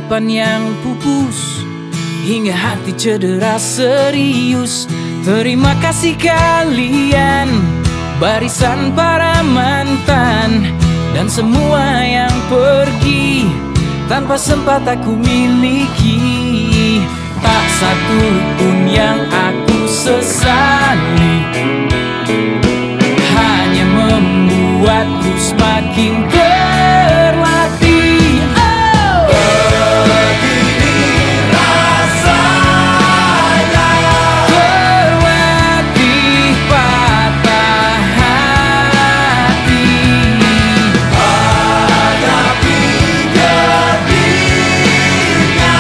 harapan yang pupus hingga hati cedera serius. Terima kasih kalian, barisan para mantan, dan semua yang pergi tanpa sempat aku miliki. Tak satu pun yang aku sesali, hanya membuatku semakin terlatih. Begini rasanya terlatih patah hati, hadapi gedihnya,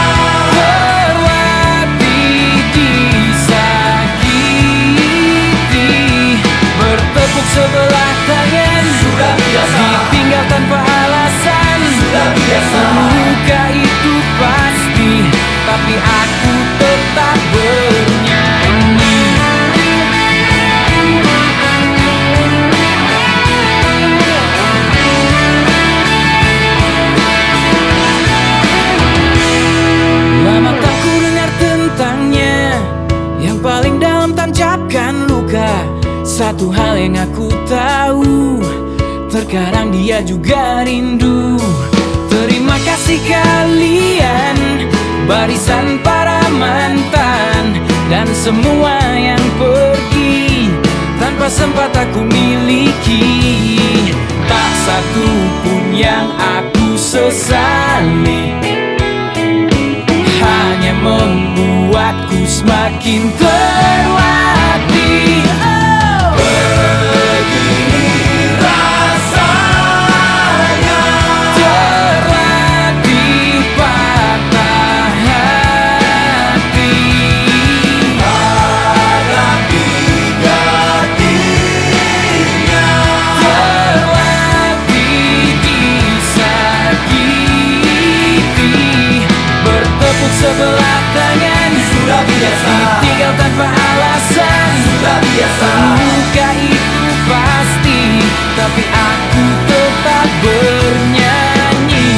terlatih disakiti, bertepuk sebelah tangan, sudah biasa, ditinggal tanpa alasan. sudah biasa. Luka itu pasti, tapi aku tetap bernyanyi. Lama tak ku dengar tentangnya, yang paling dalam tancapkan luka. Satu hal yang aku tahu, terkadang dia juga rindu. Terima kasih kalian, barisan para mantan, dan semua yang pergi tanpa sempat aku miliki. Tak satu pun yang aku sesali, hanya membuatku semakin terlatih. Begini rasanya Terlatih patah hati, hadapi gedihnya, terlatih disakiti, bertepuk sebelah tangan, sudah biasa, ditinggal tanpa alasan. sudah biasa. Luka itu pasti, tapi aku tetap bernyanyi.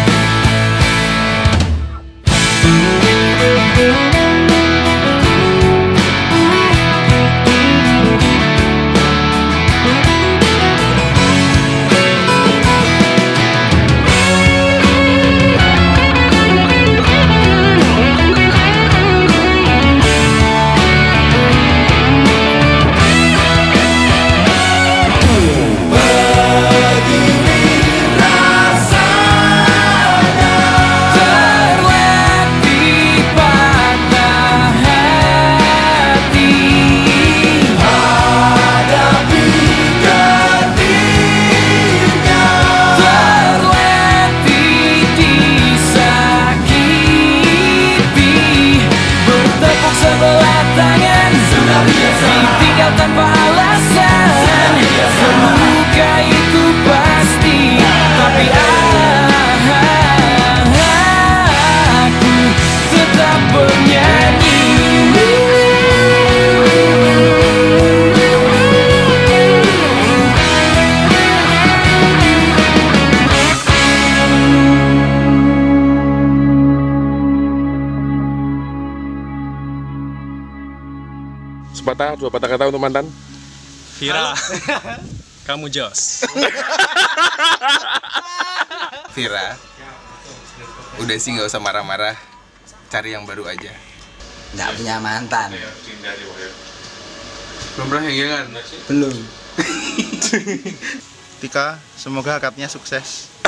Begini rasanya Terlatih patah hati, hadapi gedihnya, terlatih disakiti, bertepuk sebelah tangan, sudah biasa, ditinggal tanpa alasan. Luka itu pasti, tapi aku tetap bernyanyi. Sepatah, dua patah kata untuk mantan. Vira, kamu jos. Vira, udah sih nggak usah marah-marah, cari yang baru aja. Nggak punya mantan. Belum pernah yang kan? Belum. Tika, semoga akadnya sukses.